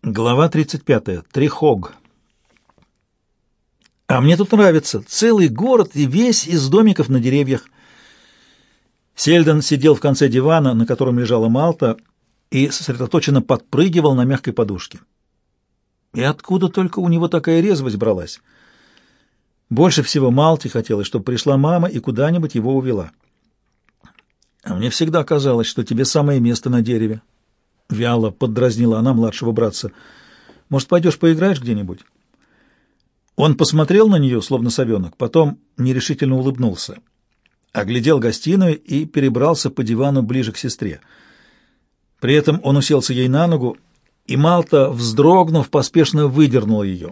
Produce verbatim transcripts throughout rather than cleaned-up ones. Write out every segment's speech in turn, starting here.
Глава тридцать пятая. Трихог. А мне тут нравится. Целый город и весь из домиков на деревьях. Сельдон сидел в конце дивана, на котором лежала Малта, и сосредоточенно подпрыгивал на мягкой подушке. И откуда только у него такая резвость бралась? Больше всего Малте хотелось, чтобы пришла мама и куда-нибудь его увела. А мне всегда казалось, что тебе самое место на дереве. Вяло поддразнила она младшего братца. «Может, пойдешь поиграешь где-нибудь?» Он посмотрел на нее, словно совенок, потом нерешительно улыбнулся, оглядел гостиную и перебрался по дивану ближе к сестре. При этом он уселся ей на ногу, и Малта, вздрогнув, поспешно выдернула ее.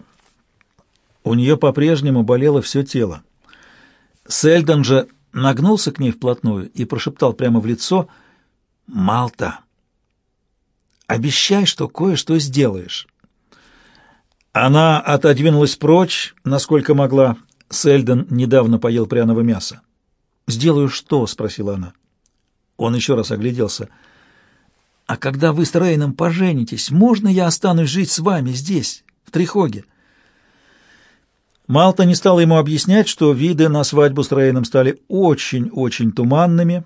У нее по-прежнему болело все тело. Сельдон же нагнулся к ней вплотную и прошептал прямо в лицо: «Малта, обещай, что кое-что сделаешь». Она отодвинулась прочь, насколько могла. Сельдон недавно поел пряного мяса. «Сделаю что?» — спросила она. Он еще раз огляделся. «А когда вы с Рейном поженитесь, можно я останусь жить с вами здесь, в Трихоге?» Малта не стала ему объяснять, что виды на свадьбу с Рейном стали очень-очень туманными.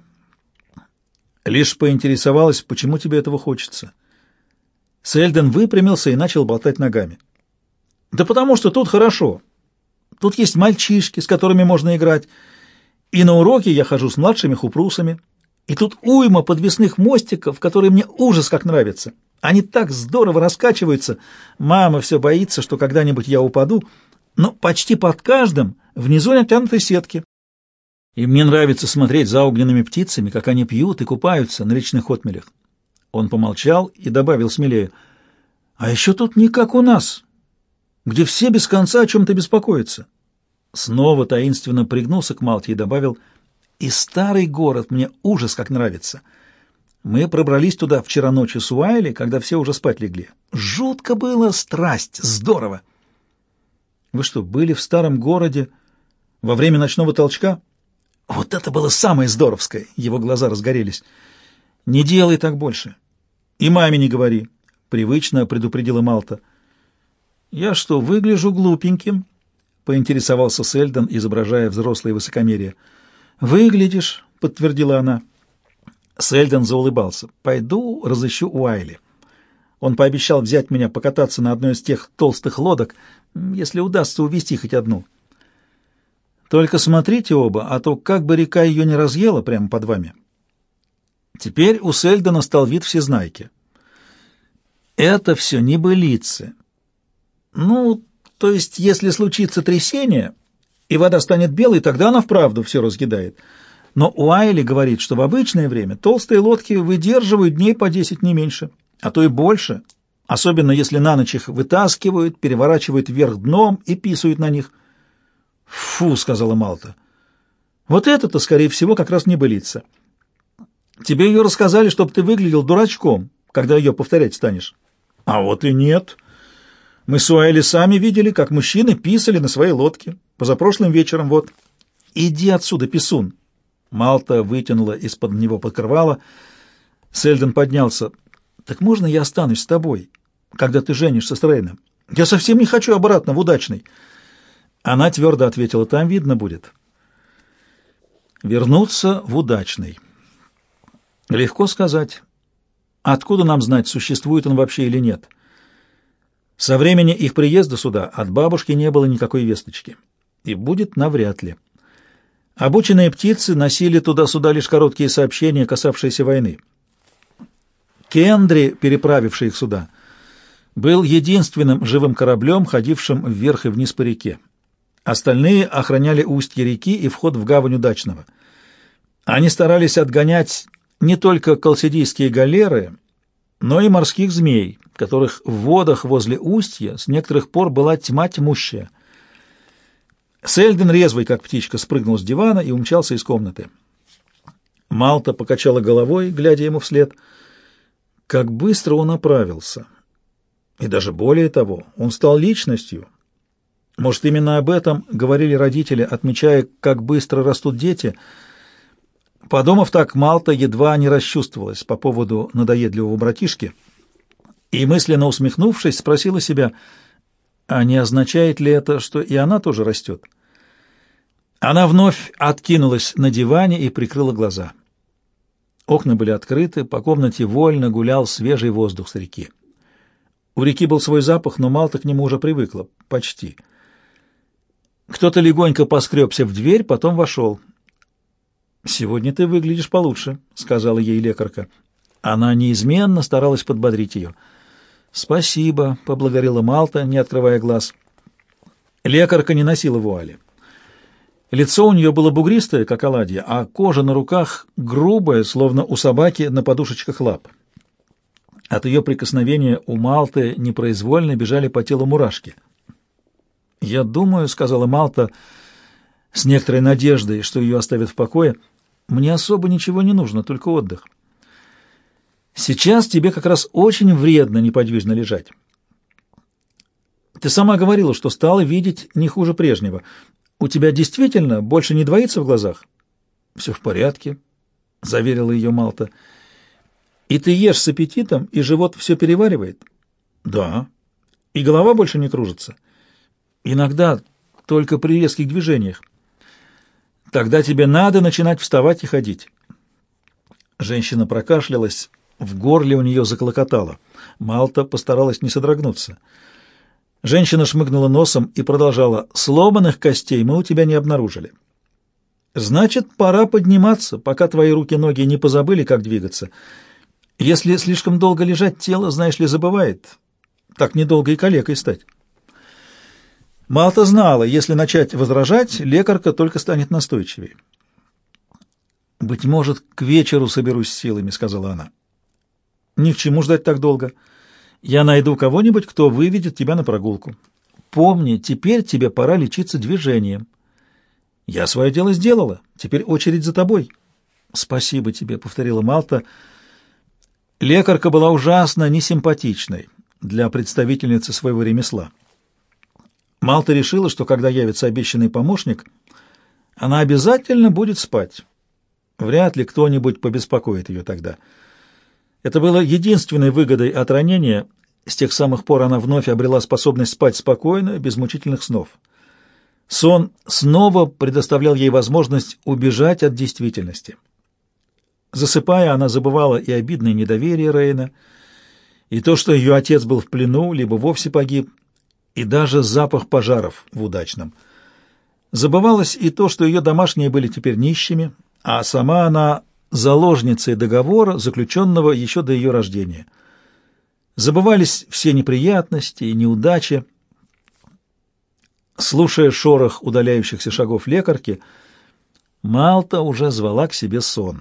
Лишь поинтересовалась, почему тебе этого хочется. Сельдон выпрямился и начал болтать ногами. «Да потому что тут хорошо. Тут есть мальчишки, с которыми можно играть, и на уроки я хожу с младшими хупрусами, и тут уйма подвесных мостиков, которые мне ужас как нравятся. Они так здорово раскачиваются. Мама все боится, что когда-нибудь я упаду, но почти под каждым внизу натянуты сетки. И мне нравится смотреть за огненными птицами, как они пьют и купаются на речных отмелях». Он помолчал и добавил смелее: «А еще тут не как у нас, где все без конца о чем-то беспокоятся». Снова таинственно пригнулся к Малте и добавил: «И старый город мне ужас как нравится. Мы пробрались туда вчера ночью с Уайли, когда все уже спать легли. Жутко было, страсть, здорово». «Вы что, были в старом городе во время ночного толчка?» «Вот это было самое здоровское!» Его глаза разгорелись. «Не делай так больше. И маме не говори», — привычно предупредила Малта. «Я что, выгляжу глупеньким?» — поинтересовался Сельдон, изображая взрослое высокомерие. «Выглядишь», — подтвердила она. Сельдон заулыбался. «Пойду разыщу Уайли. Он пообещал взять меня покататься на одной из тех толстых лодок, если удастся увезти хоть одну. Только смотрите оба, а то как бы река ее не разъела прямо под вами». Теперь у Сельдона стал вид всезнайки. «Это все небылицы. Ну, то есть, если случится трясение, и вода станет белой, тогда она вправду все разъедает. Но Уайли говорит, что в обычное время толстые лодки выдерживают дней по десять, не меньше, а то и больше, особенно если на ночь их вытаскивают, переворачивают вверх дном и писают на них». «Фу», — сказала Малта, — «вот это-то, скорее всего, как раз небылица. Тебе ее рассказали, чтобы ты выглядел дурачком, когда ее повторять станешь». «А вот и нет. Мы с Уайли сами видели, как мужчины писали на своей лодке. Позапрошлым вечером, вот». «Иди отсюда, писун!» Малта вытянула из-под него покрывало. Сельдон поднялся. «Так можно я останусь с тобой, когда ты женишься с Рейном? Я совсем не хочу обратно в Удачный». Она твердо ответила: «Там видно будет». Вернуться в Удачный. Легко сказать. Откуда нам знать, существует он вообще или нет? Со времени их приезда сюда от бабушки не было никакой весточки. И будет навряд ли. Обученные птицы носили туда-сюда лишь короткие сообщения, касавшиеся войны. Кендри, переправивший их сюда, был единственным живым кораблем, ходившим вверх и вниз по реке. Остальные охраняли устье реки и вход в гавань Удачного. Они старались отгонять не только колсидийские галеры, но и морских змей, которых в водах возле устья с некоторых пор была тьма тьмущая. Сельдон, резвый как птичка, спрыгнул с дивана и умчался из комнаты. Малта покачала головой, глядя ему вслед. Как быстро он оправился. И даже более того, он стал личностью. Может, именно об этом говорили родители, отмечая, как быстро растут дети. Подумав так, Малта едва не расчувствовалась по поводу надоедливого братишки. и, мысленно усмехнувшись, спросила себя, а не означает ли это, что и она тоже растет? Она вновь откинулась на диване и прикрыла глаза. Окна были открыты, по комнате вольно гулял свежий воздух с реки. У реки был свой запах, но Малта к нему уже привыкла. Почти. Кто-то легонько поскребся в дверь, потом вошел. «Сегодня ты выглядишь получше», — сказала ей лекарка. Она неизменно старалась подбодрить ее. «Спасибо», — поблагодарила Малта, не открывая глаз. Лекарка не носила вуали. Лицо у нее было бугристое, как оладья, а кожа на руках грубая, словно у собаки на подушечках лап. От ее прикосновения у Малты непроизвольно бежали по телу мурашки. «Я думаю», — сказала Малта с некоторой надеждой, что ее оставят в покое, — «мне особо ничего не нужно, только отдых. Сейчас тебе как раз очень вредно неподвижно лежать. Ты сама говорила, что стала видеть не хуже прежнего. У тебя действительно больше не двоится в глазах?» «Все в порядке», — заверила ее Малта. «И ты ешь с аппетитом, и живот все переваривает?» «Да». «И голова больше не кружится?» «Иногда, только при резких движениях». «Тогда тебе надо начинать вставать и ходить». Женщина прокашлялась, в горле у нее заклокотало. Малта постаралась не содрогнуться. Женщина шмыгнула носом и продолжала. «Сломанных костей мы у тебя не обнаружили. Значит, пора подниматься, пока твои руки-ноги не позабыли, как двигаться. Если слишком долго лежать, тело, знаешь ли, забывает. Так недолго и калекой стать». Малта знала, если начать возражать, лекарка только станет настойчивее. «Быть может, к вечеру соберусь с силами», — сказала она. «Ни к чему ждать так долго. Я найду кого-нибудь, кто выведет тебя на прогулку. Помни, теперь тебе пора лечиться движением. Я свое дело сделала, теперь очередь за тобой». «Спасибо тебе», — повторила Малта. Лекарка была ужасно несимпатичной для представительницы своего ремесла. Малта решила, что когда явится обещанный помощник, она обязательно будет спать. Вряд ли кто-нибудь побеспокоит ее тогда. Это было единственной выгодой от ранения. С тех самых пор она вновь обрела способность спать спокойно, без мучительных снов. Сон снова предоставлял ей возможность убежать от действительности. Засыпая, она забывала и обидное недоверие Рейна, и то, что ее отец был в плену, либо вовсе погиб, и даже запах пожаров в Удачном. Забывалось и то, что ее домашние были теперь нищими, а сама она заложницей договора, заключенного еще до ее рождения. Забывались все неприятности и неудачи. Слушая шорох удаляющихся шагов лекарки, Малта уже звала к себе сон.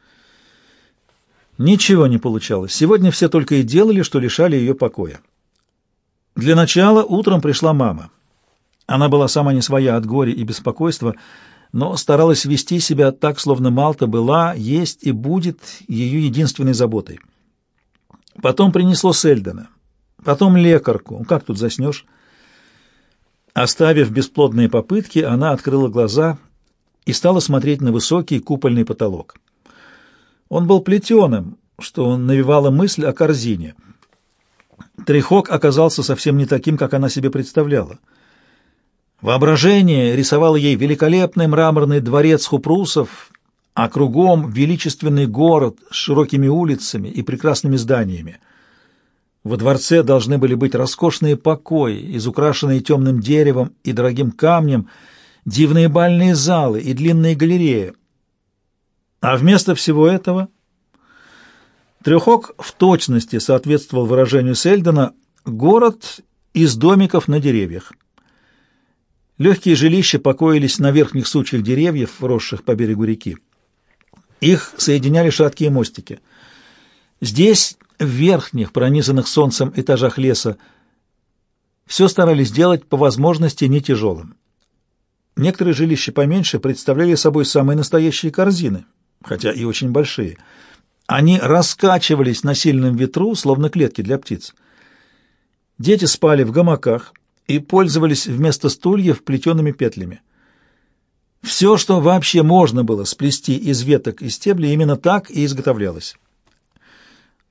Ничего не получалось. Сегодня все только и делали, что лишали ее покоя. Для начала утром пришла мама. Она была сама не своя от горя и беспокойства, но старалась вести себя так, словно Малта была, есть и будет ее единственной заботой. Потом принесло Сельдена, потом лекарку. Как тут заснешь? Оставив бесплодные попытки, она открыла глаза и стала смотреть на высокий купольный потолок. Он был плетеным, что навевало мысль о корзине. Трехок оказался совсем не таким, как она себе представляла. Воображение рисовало ей великолепный мраморный дворец хупрусов, а кругом величественный город с широкими улицами и прекрасными зданиями. Во дворце должны были быть роскошные покои, изукрашенные темным деревом и дорогим камнем, дивные бальные залы и длинные галереи. А вместо всего этого Трехок в точности соответствовал выражению Сельдена «город из домиков на деревьях». Легкие жилища покоились на верхних сучьях деревьев, росших по берегу реки. Их соединяли шаткие мостики. Здесь, в верхних, пронизанных солнцем этажах леса, все старались сделать по возможности не тяжелым. Некоторые жилища поменьше представляли собой самые настоящие корзины, хотя и очень большие. Они раскачивались на сильном ветру, словно клетки для птиц. Дети спали в гамаках и пользовались вместо стульев плетеными петлями. Все, что вообще можно было сплести из веток и стеблей, именно так и изготовлялось.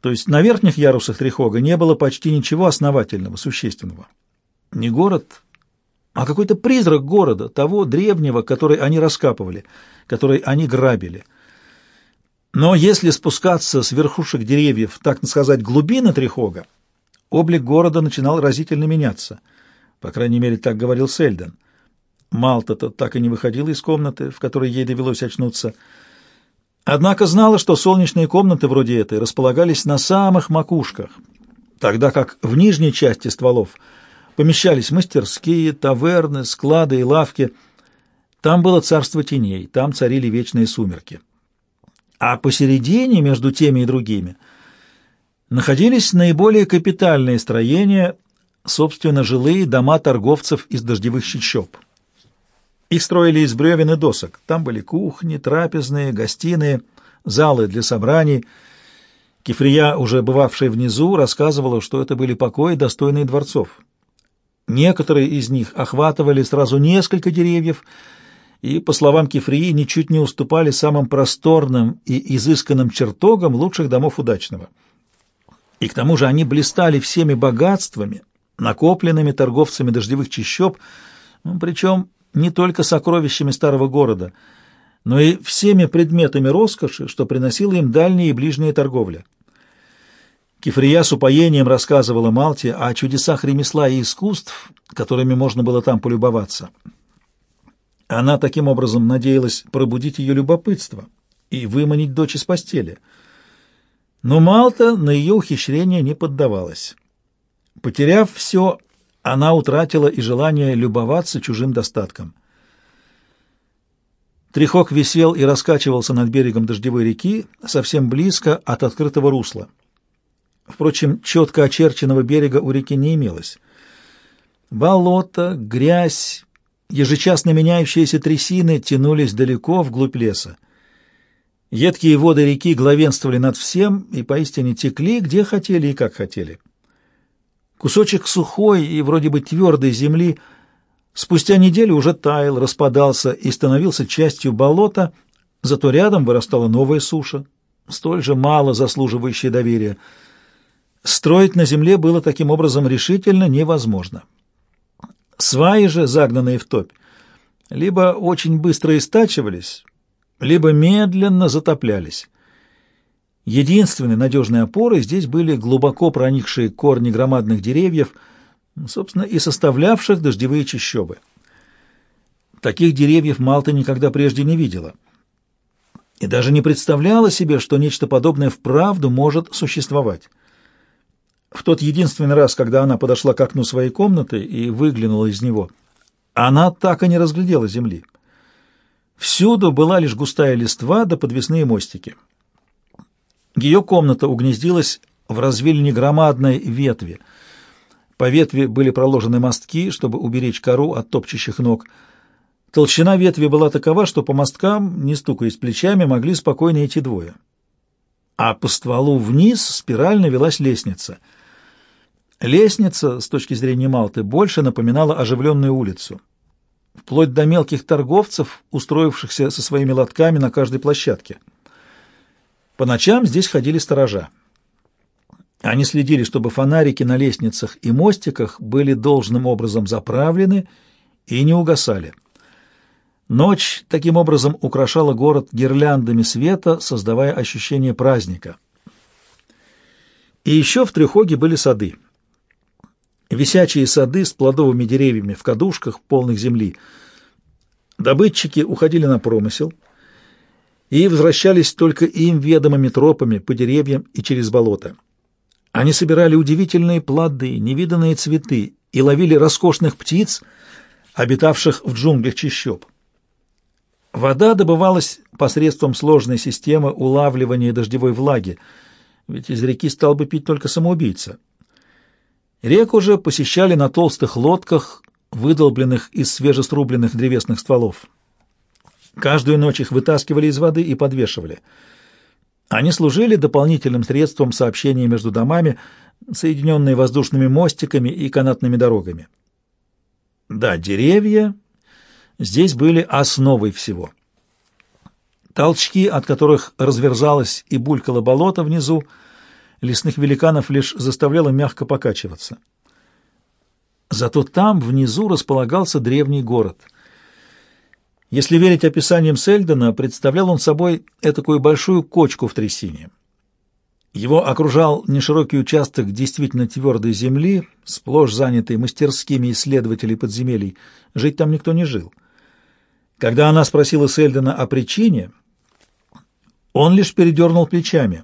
То есть на верхних ярусах Трихога не было почти ничего основательного, существенного. Не город, а какой-то призрак города, того древнего, который они раскапывали, который они грабили. Но если спускаться с верхушек деревьев, так сказать, глубины Трихога, облик города начинал разительно меняться. По крайней мере, так говорил Сельден. Малта-то так и не выходила из комнаты, в которой ей довелось очнуться. Однако знала, что солнечные комнаты вроде этой располагались на самых макушках, тогда как в нижней части стволов помещались мастерские, таверны, склады и лавки. Там было царство теней, там царили вечные сумерки. А посередине, между теми и другими, находились наиболее капитальные строения, собственно, жилые дома торговцев из дождевых чащоб. Их строили из бревен и досок. Там были кухни, трапезные, гостиные, залы для собраний. Кефрия, уже бывавшая внизу, рассказывала, что это были покои, достойные дворцов. Некоторые из них охватывали сразу несколько деревьев и, по словам Кефрии, ничуть не уступали самым просторным и изысканным чертогам лучших домов удачного. И к тому же они блистали всеми богатствами, накопленными торговцами дождевых чащоб, ну, причем не только сокровищами старого города, но и всеми предметами роскоши, что приносила им дальняя и ближняя торговля. Кефрия с упоением рассказывала Малте о чудесах ремесла и искусств, которыми можно было там полюбоваться. Она таким образом надеялась пробудить ее любопытство и выманить дочь из постели. Но Малта на ее ухищрение не поддавалась. Потеряв все, она утратила и желание любоваться чужим достатком. Трихог висел и раскачивался над берегом дождевой реки, совсем близко от открытого русла. Впрочем, четко очерченного берега у реки не имелось. Болото, грязь, ежечасно меняющиеся трясины тянулись далеко вглубь леса. Едкие воды реки главенствовали над всем и поистине текли, где хотели и как хотели. Кусочек сухой и вроде бы твердой земли спустя неделю уже таял, распадался и становился частью болота, зато рядом вырастала новая суша, столь же мало заслуживающая доверия. Строить на земле было таким образом решительно невозможно. Сваи же, загнанные в топь, либо очень быстро истачивались, либо медленно затоплялись. Единственной надежной опорой здесь были глубоко проникшие корни громадных деревьев, собственно, и составлявших дождевые чащобы. Таких деревьев Малта никогда прежде не видела и даже не представляла себе, что нечто подобное вправду может существовать. В тот единственный раз, когда она подошла к окну своей комнаты и выглянула из него, она так и не разглядела земли. Всюду была лишь густая листва да подвесные мостики. Ее комната угнездилась в развилине громадной ветви. По ветви были проложены мостки, чтобы уберечь кору от топчущих ног. Толщина ветви была такова, что по мосткам, не стукаясь плечами, могли спокойно идти двое. А по стволу вниз спирально велась лестница. Лестница, с точки зрения Малты, больше напоминала оживленную улицу, вплоть до мелких торговцев, устроившихся со своими лотками на каждой площадке. По ночам здесь ходили сторожа. Они следили, чтобы фонарики на лестницах и мостиках были должным образом заправлены и не угасали. Ночь таким образом украшала город гирляндами света, создавая ощущение праздника. И еще в Трихоге были сады. Висячие сады с плодовыми деревьями в кадушках, полных земли. Добытчики уходили на промысел и возвращались только им ведомыми тропами по деревьям и через болото. Они собирали удивительные плоды, невиданные цветы и ловили роскошных птиц, обитавших в джунглях чащоб. Вода добывалась посредством сложной системы улавливания дождевой влаги, ведь из реки стал бы пить только самоубийца. Реку же посещали на толстых лодках, выдолбленных из свежесрубленных древесных стволов. Каждую ночь их вытаскивали из воды и подвешивали. Они служили дополнительным средством сообщения между домами, соединенные воздушными мостиками и канатными дорогами. Да, деревья здесь были основой всего. Толчки, от которых разверзалось и булькало болото внизу, лесных великанов лишь заставляла мягко покачиваться. Зато там, внизу, располагался древний город. Если верить описаниям Сельдена, представлял он собой этакую большую кочку в трясине. Его окружал неширокий участок действительно твердой земли, сплошь занятый мастерскими исследователей подземелий. Жить там никто не жил. Когда она спросила Сельдена о причине, он лишь передернул плечами.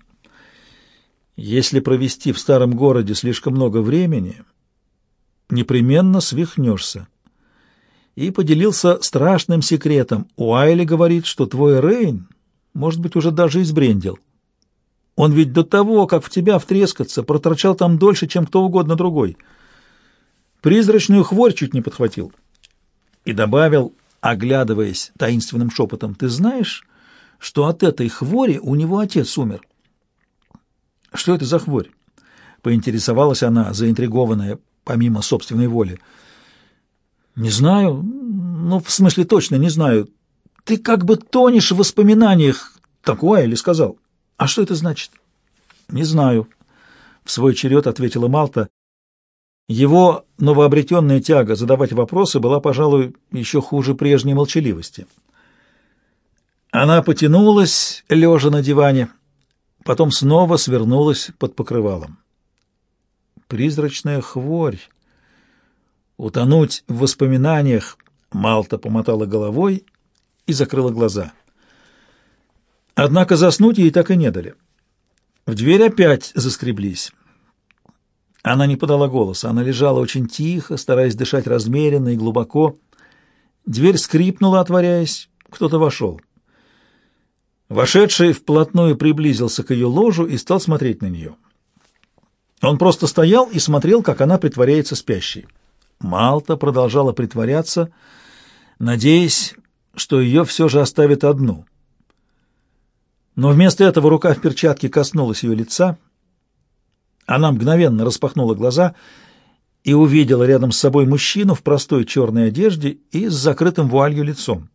«Если провести в старом городе слишком много времени, непременно свихнешься». И поделился страшным секретом. Уайли говорит, что твой Рейн, может быть, уже даже избрендил. Он ведь до того, как в тебя втрескаться, проторчал там дольше, чем кто угодно другой. Призрачную хворь чуть не подхватил. И добавил, оглядываясь таинственным шепотом, «Ты знаешь, что от этой хвори у него отец умер?» «Что это за хворь?» — поинтересовалась она, заинтригованная, помимо собственной воли. «Не знаю. Ну, в смысле, точно не знаю. Ты как бы тонешь в воспоминаниях, так Уайли сказал. А что это значит?» «Не знаю», — в свой черед ответила Малта. Его новообретенная тяга задавать вопросы была, пожалуй, еще хуже прежней молчаливости. Она потянулась, лежа на диване, потом снова свернулась под покрывалом. Призрачная хворь. Утонуть в воспоминаниях. Малта помотала головой и закрыла глаза. Однако заснуть ей так и не дали. В дверь опять заскреблись. Она не подала голоса, она лежала очень тихо, стараясь дышать размеренно и глубоко. Дверь скрипнула, отворяясь, кто-то вошел. Вошедший вплотную приблизился к ее ложу и стал смотреть на нее. Он просто стоял и смотрел, как она притворяется спящей. Малта продолжала притворяться, надеясь, что ее все же оставят одну. Но вместо этого рука в перчатке коснулась ее лица. Она мгновенно распахнула глаза и увидела рядом с собой мужчину в простой черной одежде и с закрытым вуалью лицом.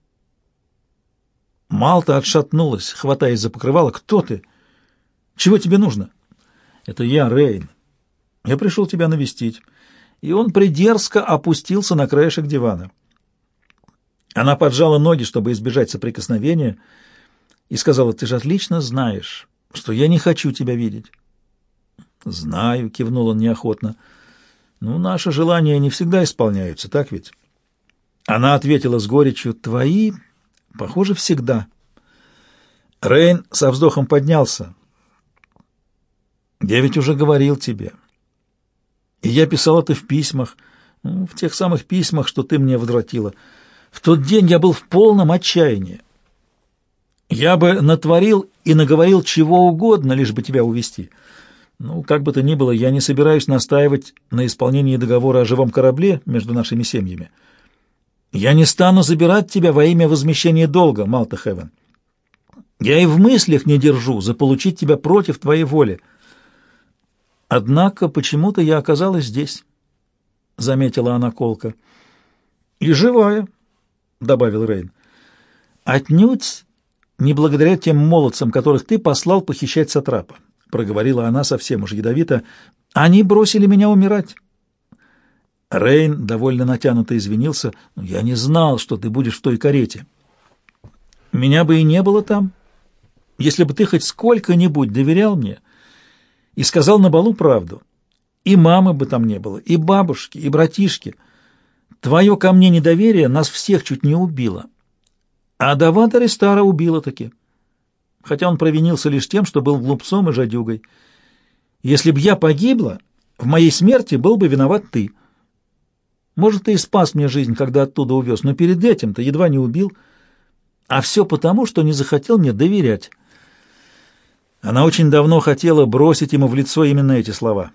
Малта отшатнулась, хватаясь за покрывало. «Кто ты? Чего тебе нужно?» «Это я, Рейн. Я пришел тебя навестить». И он придерзко опустился на краешек дивана. Она поджала ноги, чтобы избежать соприкосновения, и сказала, «Ты же отлично знаешь, что я не хочу тебя видеть». «Знаю», — кивнул он неохотно. «Ну, наши желания не всегда исполняются, так ведь?» Она ответила с горечью, «Твои, похоже, всегда». Рейн со вздохом поднялся. «Я ведь уже говорил тебе. И я писал это в письмах, ну, в тех самых письмах, что ты мне возвратила. В тот день я был в полном отчаянии. Я бы натворил и наговорил чего угодно, лишь бы тебя увести. Ну, как бы то ни было, я не собираюсь настаивать на исполнении договора о живом корабле между нашими семьями. Я не стану забирать тебя во имя возмещения долга, Малта Хевен. Я и в мыслях не держу заполучить тебя против твоей воли. Однако почему-то я оказалась здесь, — заметила она колко. — И живая, — добавил Рейн. — Отнюдь не благодаря тем молодцам, которых ты послал похищать сатрапа, — проговорила она совсем уж ядовито. — Они бросили меня умирать. Рейн довольно натянуто извинился. — Я не знал, что ты будешь в той карете. — Меня бы и не было там, если бы ты хоть сколько-нибудь доверял мне и сказал на балу правду. И мамы бы там не было, и бабушки, и братишки. Твое ко мне недоверие нас всех чуть не убило. А Давата Рестара убило таки, хотя он провинился лишь тем, что был глупцом и жадюгой. Если б я погибла, в моей смерти был бы виноват ты. Может, ты и спас мне жизнь, когда оттуда увез, но перед этим-то едва не убил. А все потому, что не захотел мне доверять. Она очень давно хотела бросить ему в лицо именно эти слова.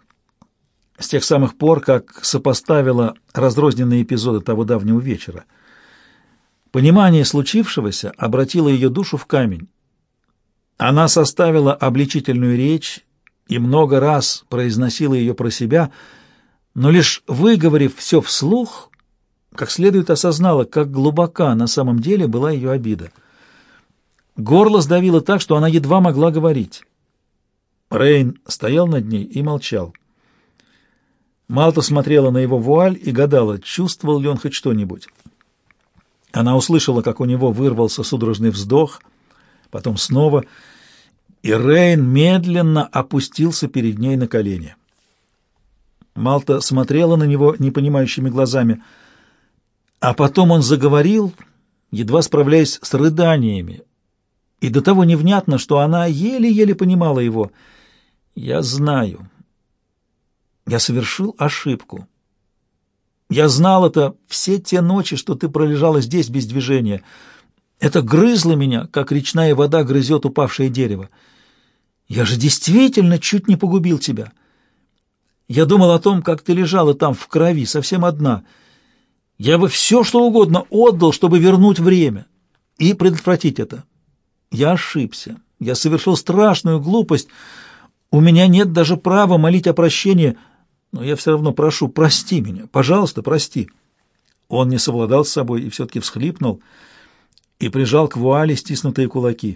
С тех самых пор, как сопоставила разрозненные эпизоды того давнего вечера. Понимание случившегося обратило ее душу в камень. Она составила обличительную речь и много раз произносила ее про себя, но лишь выговорив все вслух, как следует осознала, как глубока на самом деле была ее обида. Горло сдавило так, что она едва могла говорить. Рейн стоял над ней и молчал. Малта смотрела на его вуаль и гадала, чувствовал ли он хоть что-нибудь. Она услышала, как у него вырвался судорожный вздох, потом снова, и Рейн медленно опустился перед ней на колени. Малта смотрела на него непонимающими глазами, а потом он заговорил, едва справляясь с рыданиями, и до того невнятно, что она еле-еле понимала его. «Я знаю. Я совершил ошибку. Я знал это все те ночи, что ты пролежала здесь без движения. Это грызло меня, как речная вода грызет упавшее дерево. Я же действительно чуть не погубил тебя. Я думал о том, как ты лежала там в крови, совсем одна. Я бы все, что угодно отдал, чтобы вернуть время и предотвратить это. Я ошибся. Я совершил страшную глупость. У меня нет даже права молить о прощении, но я все равно прошу, прости меня. Пожалуйста, прости». Он не совладал с собой и все-таки всхлипнул и прижал к вуале стиснутые кулаки.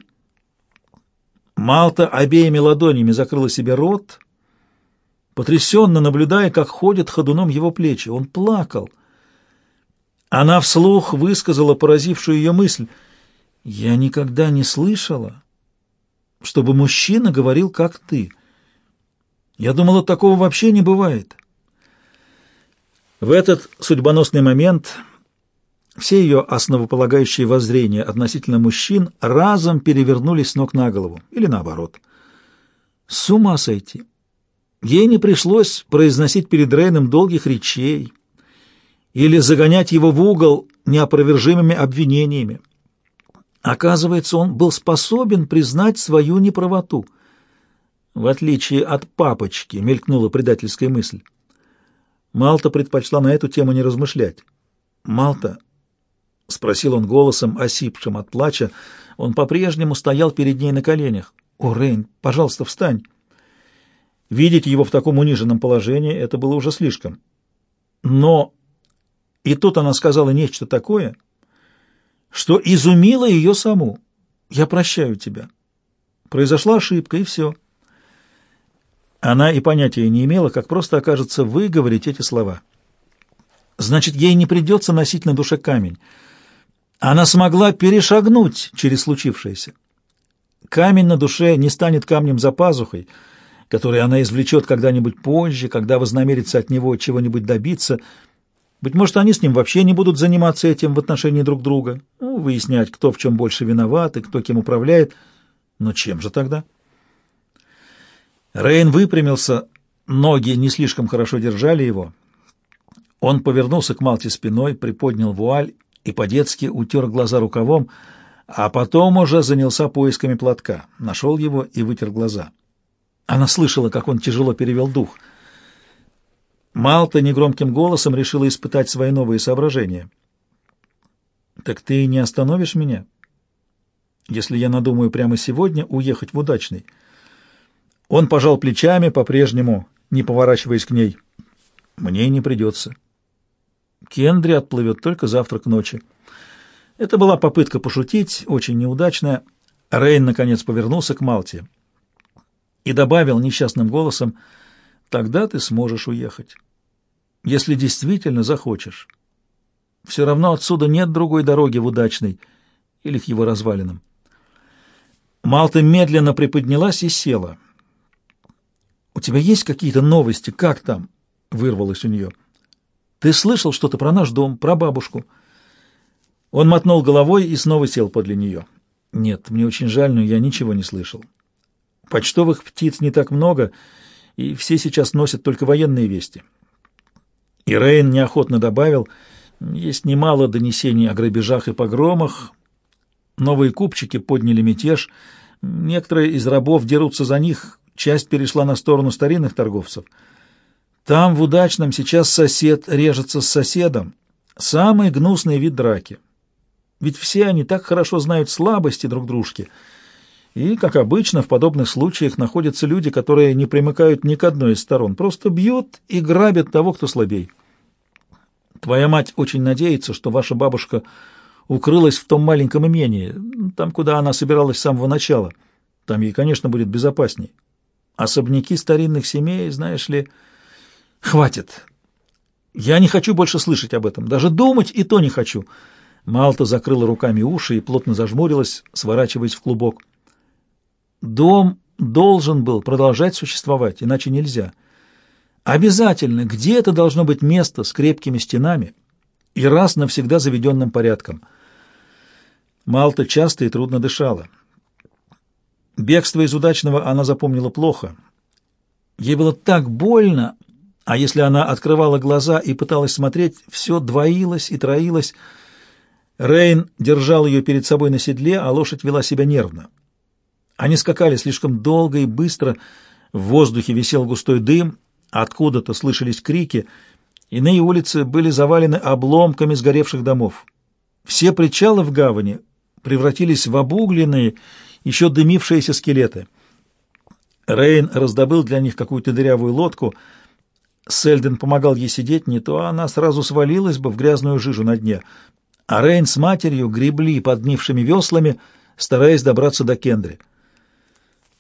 Малта обеими ладонями закрыла себе рот, потрясенно наблюдая, как ходят ходуном его плечи. Он плакал. Она вслух высказала поразившую ее мысль. «Я никогда не слышала, чтобы мужчина говорил, как ты. Я думала, такого вообще не бывает». В этот судьбоносный момент все ее основополагающие воззрения относительно мужчин разом перевернулись с ног на голову, или наоборот. С ума сойти! Ей не пришлось произносить перед Рейном долгих речей или загонять его в угол неопровержимыми обвинениями. Оказывается, он был способен признать свою неправоту. В отличие от папочки, мелькнула предательская мысль. Малта предпочла на эту тему не размышлять. «Малта?» — спросил он голосом, осипшим от плача. Он по-прежнему стоял перед ней на коленях. «О, Рейн, пожалуйста, встань!» Видеть его в таком униженном положении — это было уже слишком. Но и тут она сказала нечто такое, что изумило ее саму. «Я прощаю тебя. Произошла ошибка, и все». Она и понятия не имела, как просто окажется выговорить эти слова. Значит, ей не придется носить на душе камень. Она смогла перешагнуть через случившееся. Камень на душе не станет камнем за пазухой, который она извлечет когда-нибудь позже, когда вознамерится от него чего-нибудь добиться. Быть может, они с ним вообще не будут заниматься этим в отношении друг друга, ну, выяснять, кто в чем больше виноват и кто кем управляет. Но чем же тогда? Рейн выпрямился, ноги не слишком хорошо держали его. Он повернулся к Малте спиной, приподнял вуаль и по-детски утер глаза рукавом, а потом уже занялся поисками платка, нашел его и вытер глаза. Она слышала, как он тяжело перевел дух. Малта негромким голосом решила испытать свои новые соображения. «Так ты не остановишь меня, если я надумаю прямо сегодня уехать в Удачный?» Он пожал плечами, по-прежнему не поворачиваясь к ней. «Мне не придется. Кендри отплывет только завтра к ночи». Это была попытка пошутить, очень неудачная. Рейн, наконец, повернулся к Малте и добавил несчастным голосом: «Тогда ты сможешь уехать, если действительно захочешь. Все равно отсюда нет другой дороги в Удачный или к его развалинам». Малта медленно приподнялась и села. «У тебя есть какие-то новости? Как там?» — вырвалось у нее. «Ты слышал что-то про наш дом, про бабушку?» Он мотнул головой и снова сел подле нее. «Нет, мне очень жаль, но я ничего не слышал. Почтовых птиц не так много, и все сейчас носят только военные вести». И Рейн неохотно добавил: «Есть немало донесений о грабежах и погромах. Новые купчики подняли мятеж. Некоторые из рабов дерутся за них, часть перешла на сторону старинных торговцев. Там, в Удачном, сейчас сосед режется с соседом. Самый гнусный вид драки. Ведь все они так хорошо знают слабости друг дружки. И, как обычно, в подобных случаях находятся люди, которые не примыкают ни к одной из сторон, просто бьют и грабят того, кто слабей. Твоя мать очень надеется, что ваша бабушка укрылась в том маленьком имении, там, куда она собиралась с самого начала. Там ей, конечно, будет безопасней. Особняки старинных семей, знаешь ли... Хватит. Я не хочу больше слышать об этом. Даже думать и то не хочу. Малта закрыла руками уши и плотно зажмурилась, сворачиваясь в клубок. Дом должен был продолжать существовать, иначе нельзя. Обязательно где-то должно быть место с крепкими стенами и раз навсегда заведенным порядком. Малта часто и трудно дышала. Бегство из удачного она запомнила плохо. Ей было так больно, а если она открывала глаза и пыталась смотреть, все двоилось и троилось. Рейн держал ее перед собой на седле, а лошадь вела себя нервно. Они скакали слишком долго и быстро, в воздухе висел густой дым, откуда-то слышались крики, иные улицы были завалены обломками сгоревших домов. Все причалы в гавани превратились в обугленные, еще дымившиеся скелеты. Рейн раздобыл для них какую-то дырявую лодку. Сельден помогал ей сидеть, не то она сразу свалилась бы в грязную жижу на дне, а Рейн с матерью гребли поднившими веслами, стараясь добраться до Кендри.